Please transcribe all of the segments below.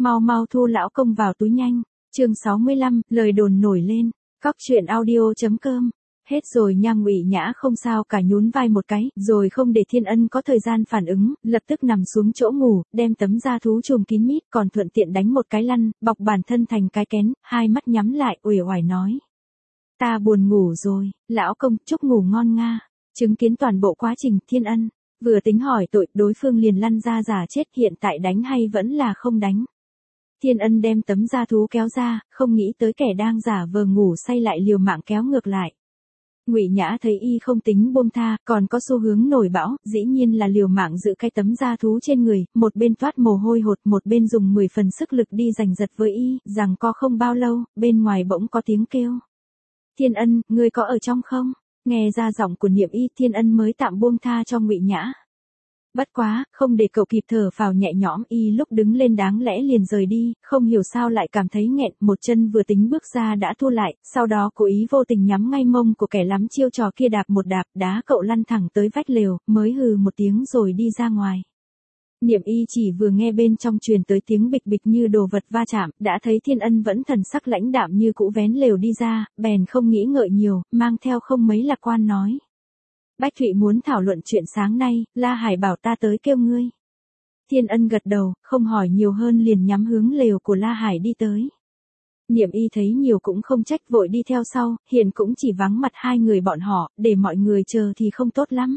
mau mau thu lão công vào túi nhanh. Chương 65, lời đồn nổi lên. Cóc truyện audio.com. Hết rồi nha. Ngụy Nhã không sao cả nhún vai một cái, rồi không để Thiên Ân có thời gian phản ứng, lập tức nằm xuống chỗ ngủ, đem tấm da thú trùm kín mít, còn thuận tiện đánh một cái lăn, bọc bản thân thành cái kén, hai mắt nhắm lại, uể oải nói: "Ta buồn ngủ rồi, lão công, chúc ngủ ngon nga." Chứng kiến toàn bộ quá trình, Thiên Ân vừa tính hỏi tội, đối phương liền lăn ra giả chết, hiện tại đánh hay vẫn là không đánh. Thiên Ân đem tấm da thú kéo ra, không nghĩ tới kẻ đang giả vờ ngủ say lại liều mạng kéo ngược lại. Ngụy Nhã thấy y không tính buông tha, còn có xu hướng nổi bão, dĩ nhiên là liều mạng giữ cái tấm da thú trên người, một bên toát mồ hôi hột, một bên dùng 10 phần sức lực đi giành giật với y, rằng co không bao lâu, bên ngoài bỗng có tiếng kêu: "Thiên Ân, ngươi có ở trong không?" Nghe ra giọng của Niệm Y, Thiên Ân mới tạm buông tha cho Ngụy Nhã. Bất quá, không để cậu kịp thở phào nhẹ nhõm, y lúc đứng lên đáng lẽ liền rời đi, không hiểu sao lại cảm thấy nghẹn, một chân vừa tính bước ra đã thua lại, sau đó cố ý vô tình nhắm ngay mông của kẻ lắm chiêu trò kia đạp một đạp, đá cậu lăn thẳng tới vách lều, mới hừ một tiếng rồi đi ra ngoài. Niệm Y chỉ vừa nghe bên trong truyền tới tiếng bịch bịch như đồ vật va chạm, đã thấy Thiên Ân vẫn thần sắc lãnh đạm như cũ vén lều đi ra, bèn không nghĩ ngợi nhiều, mang theo không mấy lạc quan nói: "Bách Thụy muốn thảo luận chuyện sáng nay, La Hải bảo ta tới kêu ngươi." Thiên Ân gật đầu, không hỏi nhiều hơn liền nhắm hướng lều của La Hải đi tới. Niệm Y thấy nhiều cũng không trách, vội đi theo sau, hiện cũng chỉ vắng mặt hai người bọn họ, để mọi người chờ thì không tốt lắm.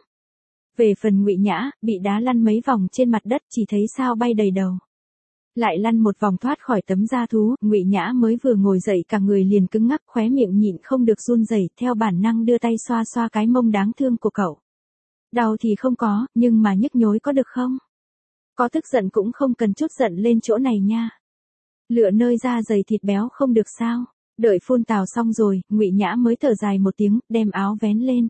Về phần Ngụy Nhã, bị đá lăn mấy vòng trên mặt đất, chỉ thấy sao bay đầy đầu. Lại lăn một vòng thoát khỏi tấm da thú, Ngụy Nhã mới vừa ngồi dậy cả người liền cứng ngắc, khóe miệng nhịn không được run rẩy, theo bản năng đưa tay xoa xoa cái mông đáng thương của cậu. Đau thì không có, nhưng mà nhức nhối có được không? Có tức giận cũng không cần chút giận lên chỗ này nha. Lựa nơi da dày thịt béo không được sao? Đợi phun tào xong rồi, Ngụy Nhã mới thở dài một tiếng, đem áo vén lên.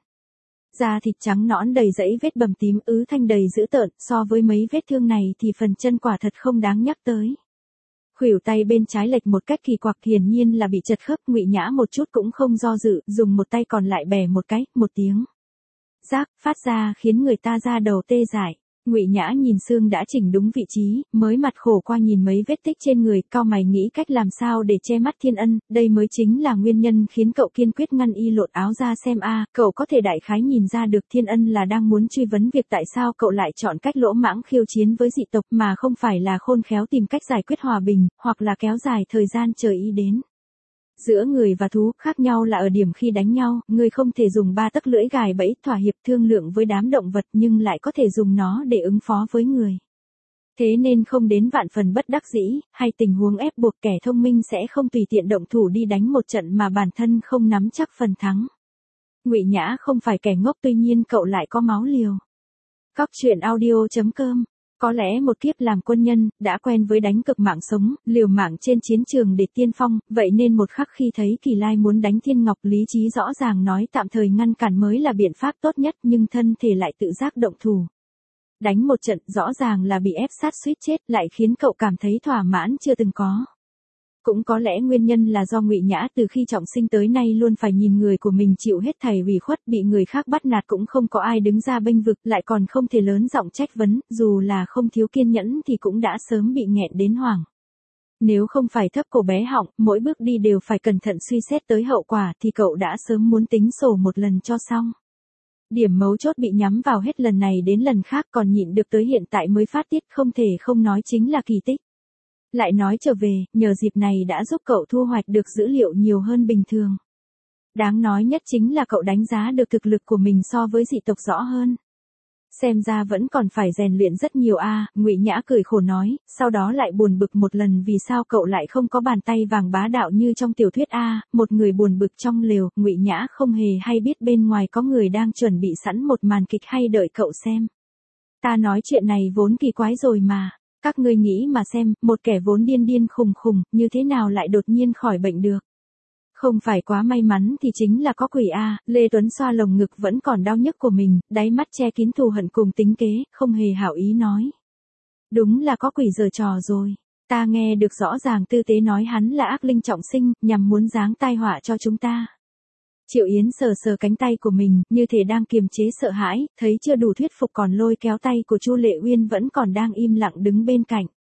Da thịt trắng nõn đầy dãy vết bầm tím ứ thanh đầy dữ tợn, so với mấy vết thương này thì phần chân quả thật không đáng nhắc tới. Khuỷu tay bên trái lệch một cách kỳ quặc, hiển nhiên là bị chật khớp. Ngụy Nhã một chút cũng không do dự, dùng một tay còn lại bẻ một cái, một tiếng rác phát ra khiến người ta da đầu tê dại. Ngụy Nhã nhìn xương đã chỉnh đúng vị trí, mới mặt khổ qua nhìn mấy vết tích trên người, cau mày nghĩ cách làm sao để che mắt Thiên Ân, đây mới chính là nguyên nhân khiến cậu kiên quyết ngăn y lột áo ra xem cậu có thể đại khái nhìn ra được Thiên Ân là đang muốn truy vấn việc tại sao cậu lại chọn cách lỗ mãng khiêu chiến với dị tộc mà không phải là khôn khéo tìm cách giải quyết hòa bình, hoặc là kéo dài thời gian chờ y đến. Giữa người và thú, khác nhau là ở điểm khi đánh nhau, người không thể dùng ba tấc lưỡi gài bẫy, thỏa hiệp thương lượng với đám động vật, nhưng lại có thể dùng nó để ứng phó với người. Thế nên không đến vạn phần bất đắc dĩ, hay tình huống ép buộc, kẻ thông minh sẽ không tùy tiện động thủ đi đánh một trận mà bản thân không nắm chắc phần thắng. Ngụy Nhã không phải kẻ ngốc, tuy nhiên cậu lại có máu liều. Cóc truyện audio.com. Có lẽ một kiếp làm quân nhân, đã quen với đánh cực mạng sống, liều mạng trên chiến trường để tiên phong, vậy nên một khắc khi thấy Kỳ Lai muốn đánh Thiên Ngọc, lý trí rõ ràng nói tạm thời ngăn cản mới là biện pháp tốt nhất, nhưng thân thể lại tự giác động thủ. Đánh một trận rõ ràng là bị ép sát suýt chết, lại khiến cậu cảm thấy thỏa mãn chưa từng có. Cũng có lẽ nguyên nhân là do Ngụy Nhã từ khi trọng sinh tới nay luôn phải nhìn người của mình chịu hết thảy ủy khuất, bị người khác bắt nạt cũng không có ai đứng ra bênh vực, lại còn không thể lớn giọng trách vấn, dù là không thiếu kiên nhẫn thì cũng đã sớm bị nghẹn đến hoảng. Nếu không phải thấp cổ bé họng, mỗi bước đi đều phải cẩn thận suy xét tới hậu quả thì cậu đã sớm muốn tính sổ một lần cho xong. Điểm mấu chốt bị nhắm vào hết lần này đến lần khác, còn nhịn được tới hiện tại mới phát tiết, không thể không nói chính là kỳ tích. Lại nói trở về, nhờ dịp này đã giúp cậu thu hoạch được dữ liệu nhiều hơn bình thường. Đáng nói nhất chính là cậu đánh giá được thực lực của mình so với dị tộc rõ hơn. Xem ra vẫn còn phải rèn luyện rất nhiều Ngụy Nhã cười khổ nói, sau đó lại buồn bực một lần vì sao cậu lại không có bàn tay vàng bá đạo như trong tiểu thuyết một người buồn bực trong lều. Ngụy Nhã không hề hay biết bên ngoài có người đang chuẩn bị sẵn một màn kịch hay đợi cậu xem. Ta nói chuyện này vốn kỳ quái rồi mà. Các ngươi nghĩ mà xem, một kẻ vốn điên điên khùng khùng, như thế nào lại đột nhiên khỏi bệnh được? Không phải quá may mắn thì chính là có quỷ Lê Tuấn xoa lồng ngực vẫn còn đau nhức của mình, đáy mắt che kín thù hận cùng tính kế, không hề hảo ý nói. Đúng là có quỷ giở trò rồi. Ta nghe được rõ ràng tư tế nói hắn là ác linh trọng sinh, nhằm muốn giáng tai họa cho chúng ta. Triệu Yến sờ sờ cánh tay của mình, như thể đang kiềm chế sợ hãi, thấy chưa đủ thuyết phục còn lôi kéo tay của Chu Lệ Uyên vẫn còn đang im lặng đứng bên cạnh.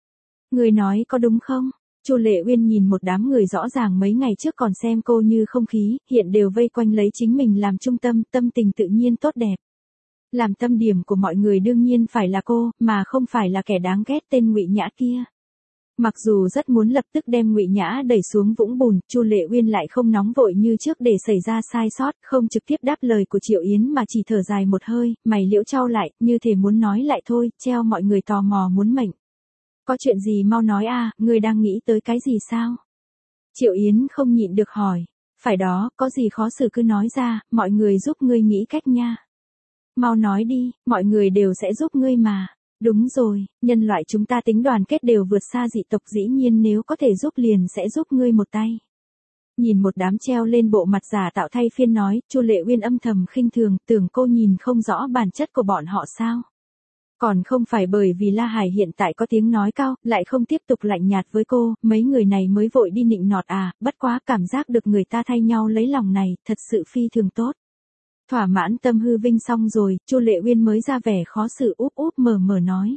Người nói có đúng không? Chu Lệ Uyên nhìn một đám người rõ ràng mấy ngày trước còn xem cô như không khí, hiện đều vây quanh lấy chính mình làm trung tâm, tâm tình tự nhiên tốt đẹp. Làm tâm điểm của mọi người đương nhiên phải là cô, mà không phải là kẻ đáng ghét tên Ngụy Nhã kia. Mặc dù rất muốn lập tức đem Ngụy Nhã đẩy xuống vũng bùn, Chu Lệ Uyên lại không nóng vội như trước để xảy ra sai sót, không trực tiếp đáp lời của Triệu Yến mà chỉ thở dài một hơi, mày liễu chau lại, như thể muốn nói lại thôi, treo mọi người tò mò muốn mệnh. Có chuyện gì mau nói a, ngươi đang nghĩ tới cái gì sao? Triệu Yến không nhịn được hỏi. Phải đó, có gì khó xử cứ nói ra, mọi người giúp ngươi nghĩ cách nha. Mau nói đi, mọi người đều sẽ giúp ngươi mà. Đúng rồi, nhân loại chúng ta tính đoàn kết đều vượt xa dị tộc, dĩ nhiên nếu có thể giúp liền sẽ giúp ngươi một tay. Nhìn một đám treo lên bộ mặt giả tạo thay phiên nói, Chu Lệ Uyên âm thầm khinh thường, tưởng cô nhìn không rõ bản chất của bọn họ sao? Còn không phải bởi vì La Hải hiện tại có tiếng nói cao, lại không tiếp tục lạnh nhạt với cô, mấy người này mới vội đi nịnh nọt à, bất quá cảm giác được người ta thay nhau lấy lòng này, thật sự phi thường tốt. Thỏa mãn tâm hư vinh xong rồi, Chu Lệ Uyên mới ra vẻ khó xử úp úp mở mở nói.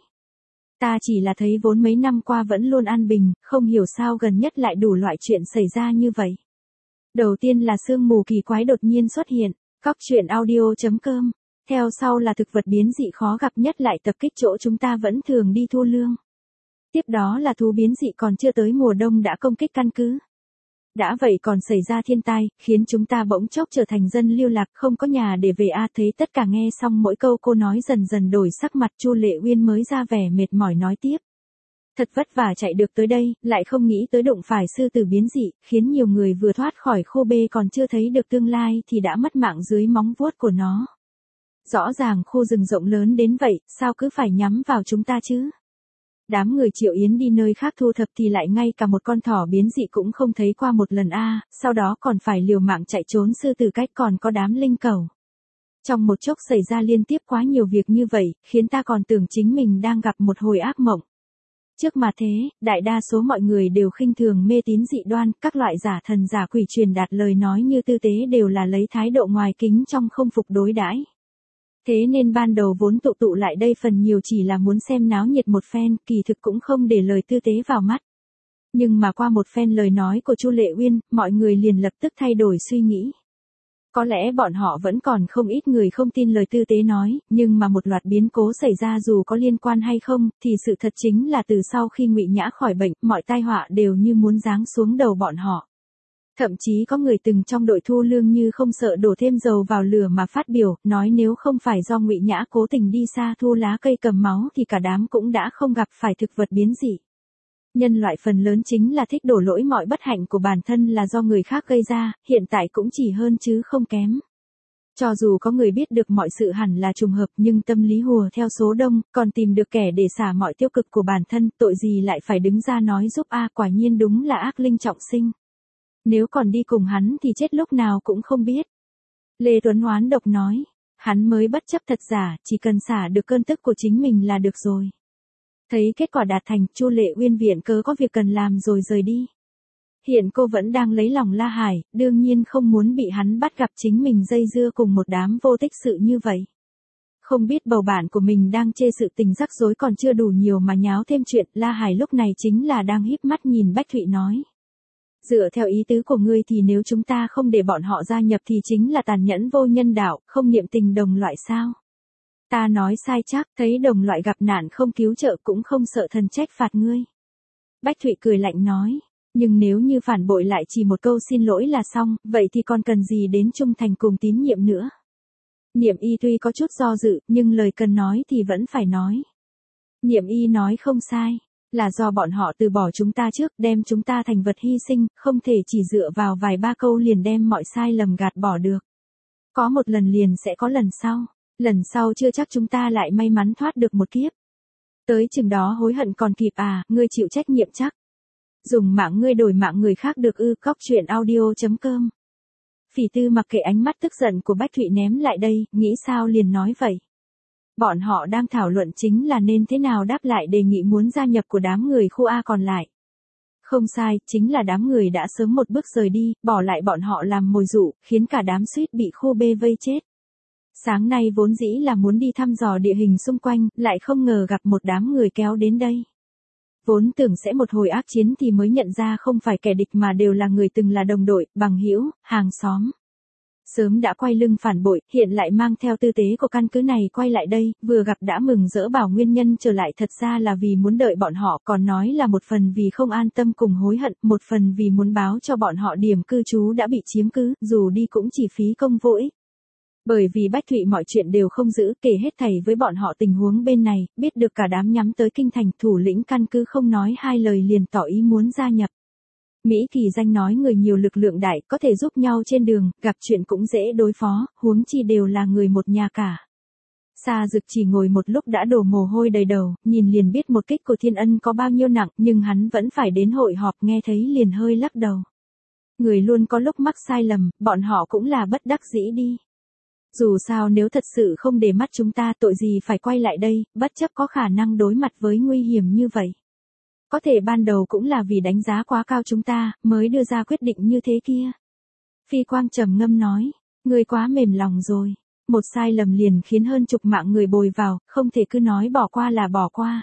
Ta chỉ là thấy vốn mấy năm qua vẫn luôn an bình, không hiểu sao gần nhất lại đủ loại chuyện xảy ra như vậy. Đầu tiên là sương mù kỳ quái đột nhiên xuất hiện, Cóc truyện audio.com. Theo sau là thực vật biến dị khó gặp nhất lại tập kích chỗ chúng ta vẫn thường đi thu lương. Tiếp đó là thú biến dị còn chưa tới mùa đông đã công kích căn cứ. Đã vậy còn xảy ra thiên tai, khiến chúng ta bỗng chốc trở thành dân lưu lạc không có nhà để về thấy tất cả nghe xong mỗi câu cô nói dần dần đổi sắc mặt Chu Lệ Uyên mới ra vẻ mệt mỏi nói tiếp. Thật vất vả chạy được tới đây, lại không nghĩ tới đụng phải sư tử biến dị, khiến nhiều người vừa thoát khỏi khô bê còn chưa thấy được tương lai thì đã mất mạng dưới móng vuốt của nó. Rõ ràng khu rừng rộng lớn đến vậy, sao cứ phải nhắm vào chúng ta chứ? Đám người Triệu Yến đi nơi khác thu thập thì lại ngay cả một con thỏ biến dị cũng không thấy qua một lần sau đó còn phải liều mạng chạy trốn sư tử cách còn có đám linh cẩu. Trong một chốc xảy ra liên tiếp quá nhiều việc như vậy, khiến ta còn tưởng chính mình đang gặp một hồi ác mộng. Trước mà thế, đại đa số mọi người đều khinh thường mê tín dị đoan, các loại giả thần giả quỷ truyền đạt lời nói như tư tế đều là lấy thái độ ngoài kính trong không phục đối đãi. Thế nên ban đầu vốn tụ lại đây phần nhiều chỉ là muốn xem náo nhiệt một phen, kỳ thực cũng không để lời tư tế vào mắt. Nhưng mà qua một phen lời nói của Chu Lệ Uyên, mọi người liền lập tức thay đổi suy nghĩ. Có lẽ bọn họ vẫn còn không ít người không tin lời tư tế nói, nhưng mà một loạt biến cố xảy ra dù có liên quan hay không, thì sự thật chính là từ sau khi Ngụy Nhã khỏi bệnh, mọi tai họa đều như muốn giáng xuống đầu bọn họ. Thậm chí có người từng trong đội thu lương như không sợ đổ thêm dầu vào lửa mà phát biểu, nói nếu không phải do Ngụy Nhã cố tình đi xa thu lá cây cầm máu thì cả đám cũng đã không gặp phải thực vật biến dị. Nhân loại phần lớn chính là thích đổ lỗi mọi bất hạnh của bản thân là do người khác gây ra, hiện tại cũng chỉ hơn chứ không kém. Cho dù có người biết được mọi sự hẳn là trùng hợp nhưng tâm lý hùa theo số đông, còn tìm được kẻ để xả mọi tiêu cực của bản thân, tội gì lại phải đứng ra nói giúp quả nhiên đúng là ác linh trọng sinh. Nếu còn đi cùng hắn thì chết lúc nào cũng không biết. Lê Tuấn oán độc nói, hắn mới bất chấp thật giả, chỉ cần xả được cơn tức của chính mình là được rồi. Thấy kết quả đạt thành, Chu Lệ Uyên viện cớ có việc cần làm rồi rời đi. Hiện cô vẫn đang lấy lòng La Hải, đương nhiên không muốn bị hắn bắt gặp chính mình dây dưa cùng một đám vô tích sự như vậy. Không biết bầu bạn của mình đang chê sự tình rắc rối còn chưa đủ nhiều mà nháo thêm chuyện, La Hải lúc này chính là đang híp mắt nhìn Bách Thụy nói. Dựa theo ý tứ của ngươi thì nếu chúng ta không để bọn họ gia nhập thì chính là tàn nhẫn vô nhân đạo, không niệm tình đồng loại sao? Ta nói sai chắc, thấy đồng loại gặp nạn không cứu trợ cũng không sợ thần trách phạt ngươi. Bách Thụy cười lạnh nói, nhưng nếu như phản bội lại chỉ một câu xin lỗi là xong, vậy thì còn cần gì đến trung thành cùng tín nhiệm nữa? Niệm y tuy có chút do dự, nhưng lời cần nói thì vẫn phải nói. Niệm y nói không sai. Là do bọn họ từ bỏ chúng ta trước, đem chúng ta thành vật hy sinh, không thể chỉ dựa vào vài ba câu liền đem mọi sai lầm gạt bỏ được. Có một lần liền sẽ có lần sau chưa chắc chúng ta lại may mắn thoát được một kiếp. Tới chừng đó hối hận còn kịp ngươi chịu trách nhiệm chắc. Dùng mạng ngươi đổi mạng người khác được ư? Cóc truyện audio.com. Phỉ Tư mặc kệ ánh mắt tức giận của Bách Thụy ném lại đây, nghĩ sao liền nói vậy. Bọn họ đang thảo luận chính là nên thế nào đáp lại đề nghị muốn gia nhập của đám người khu A còn lại. Không sai, chính là đám người đã sớm một bước rời đi, bỏ lại bọn họ làm mồi dụ, khiến cả đám suýt bị khu B vây chết. Sáng nay vốn dĩ là muốn đi thăm dò địa hình xung quanh, lại không ngờ gặp một đám người kéo đến đây. Vốn tưởng sẽ một hồi ác chiến thì mới nhận ra không phải kẻ địch mà đều là người từng là đồng đội, bằng hữu, hàng xóm. Sớm đã quay lưng phản bội, hiện lại mang theo tư tế của căn cứ này quay lại đây, vừa gặp đã mừng rỡ bảo nguyên nhân trở lại thật ra là vì muốn đợi bọn họ, còn nói là một phần vì không an tâm cùng hối hận, một phần vì muốn báo cho bọn họ điểm cư trú đã bị chiếm cứ, dù đi cũng chỉ phí công vô ích. Bởi vì Bách Thụy mọi chuyện đều không giữ, kể hết thảy với bọn họ tình huống bên này, biết được cả đám nhắm tới kinh thành, thủ lĩnh căn cứ không nói hai lời liền tỏ ý muốn gia nhập. Mỹ thì danh nói người nhiều lực lượng đại, có thể giúp nhau trên đường, gặp chuyện cũng dễ đối phó, huống chi đều là người một nhà cả. Sa Dực chỉ ngồi một lúc đã đổ mồ hôi đầy đầu, nhìn liền biết một kích của Thiên Ân có bao nhiêu nặng, nhưng hắn vẫn phải đến hội họp, nghe thấy liền hơi lắc đầu. Người luôn có lúc mắc sai lầm, bọn họ cũng là bất đắc dĩ đi. Dù sao nếu thật sự không để mắt chúng ta, tội gì phải quay lại đây, bất chấp có khả năng đối mặt với nguy hiểm như vậy. Có thể ban đầu cũng là vì đánh giá quá cao chúng ta, mới đưa ra quyết định như thế kia. Phi Quang trầm ngâm nói, người quá mềm lòng rồi. Một sai lầm liền khiến hơn chục mạng người bồi vào, không thể cứ nói bỏ qua là bỏ qua.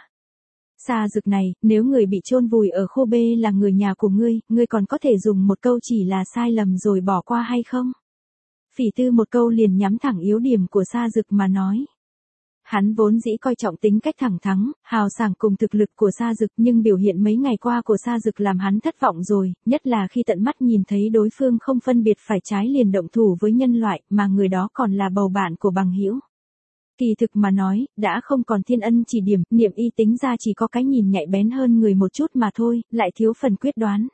Sa Dực này, nếu người bị chôn vùi ở khu B là người nhà của ngươi còn có thể dùng một câu chỉ là sai lầm rồi bỏ qua hay không? Phỉ Tư một câu liền nhắm thẳng yếu điểm của Sa Dực mà nói. Hắn vốn dĩ coi trọng tính cách thẳng thắn, hào sảng cùng thực lực của Sa Dực, nhưng biểu hiện mấy ngày qua của Sa Dực làm hắn thất vọng rồi, nhất là khi tận mắt nhìn thấy đối phương không phân biệt phải trái liền động thủ với nhân loại, mà người đó còn là bầu bạn của bằng hữu. Kỳ thực mà nói, đã không còn Thiên Ân chỉ điểm, Niệm Y tính ra chỉ có cái nhìn nhạy bén hơn người một chút mà thôi, lại thiếu phần quyết đoán.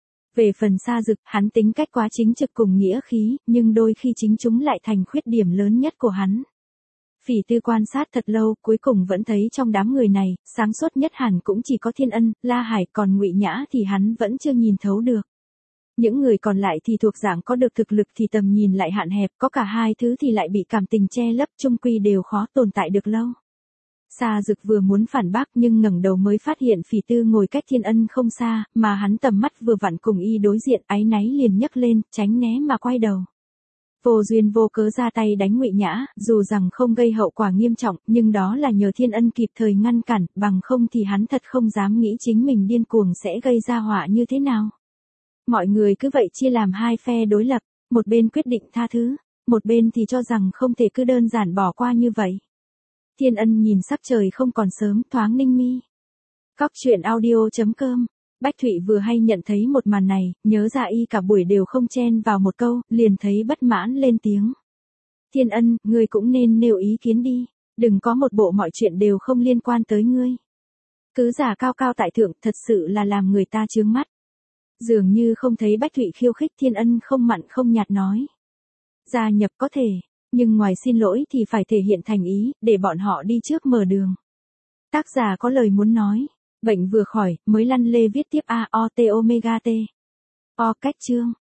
Về phần Sa Dực, hắn tính cách quá chính trực cùng nghĩa khí, nhưng đôi khi chính chúng lại thành khuyết điểm lớn nhất của hắn. Phỉ Tư quan sát thật lâu, cuối cùng vẫn thấy trong đám người này, sáng suốt nhất hẳn cũng chỉ có Thiên Ân, La Hải, còn Ngụy Nhã thì hắn vẫn chưa nhìn thấu được. Những người còn lại thì thuộc dạng có được thực lực thì tầm nhìn lại hạn hẹp, có cả hai thứ thì lại bị cảm tình che lấp, chung quy đều khó tồn tại được lâu. Sa Dực vừa muốn phản bác nhưng ngẩng đầu mới phát hiện Phỉ Tư ngồi cách Thiên Ân không xa, mà hắn tầm mắt vừa vặn cùng y đối diện, áy náy liền nhấc lên, tránh né mà quay đầu. Vô duyên vô cớ ra tay đánh Ngụy Nhã, dù rằng không gây hậu quả nghiêm trọng, nhưng đó là nhờ Thiên Ân kịp thời ngăn cản, bằng không thì hắn thật không dám nghĩ chính mình điên cuồng sẽ gây ra họa như thế nào. Mọi người cứ vậy chia làm hai phe đối lập, một bên quyết định tha thứ, một bên thì cho rằng không thể cứ đơn giản bỏ qua như vậy. Thiên Ân nhìn sắc trời không còn sớm, thoáng ninh mi. Cóc truyện audio.com. Bách Thụy vừa hay nhận thấy một màn này, nhớ ra y cả buổi đều không chen vào một câu, liền thấy bất mãn lên tiếng. Thiên Ân, ngươi cũng nên nêu ý kiến đi, đừng có một bộ mọi chuyện đều không liên quan tới ngươi. Cứ giả cao cao tại thượng, thật sự là làm người ta chướng mắt. Dường như không thấy Bách Thụy khiêu khích, Thiên Ân không mặn không nhạt nói. Gia nhập có thể, nhưng ngoài xin lỗi thì phải thể hiện thành ý, để bọn họ đi trước mở đường. Tác giả có lời muốn nói. Bệnh vừa khỏi, mới lăn lê viết tiếp A O T omega T. O cách chương.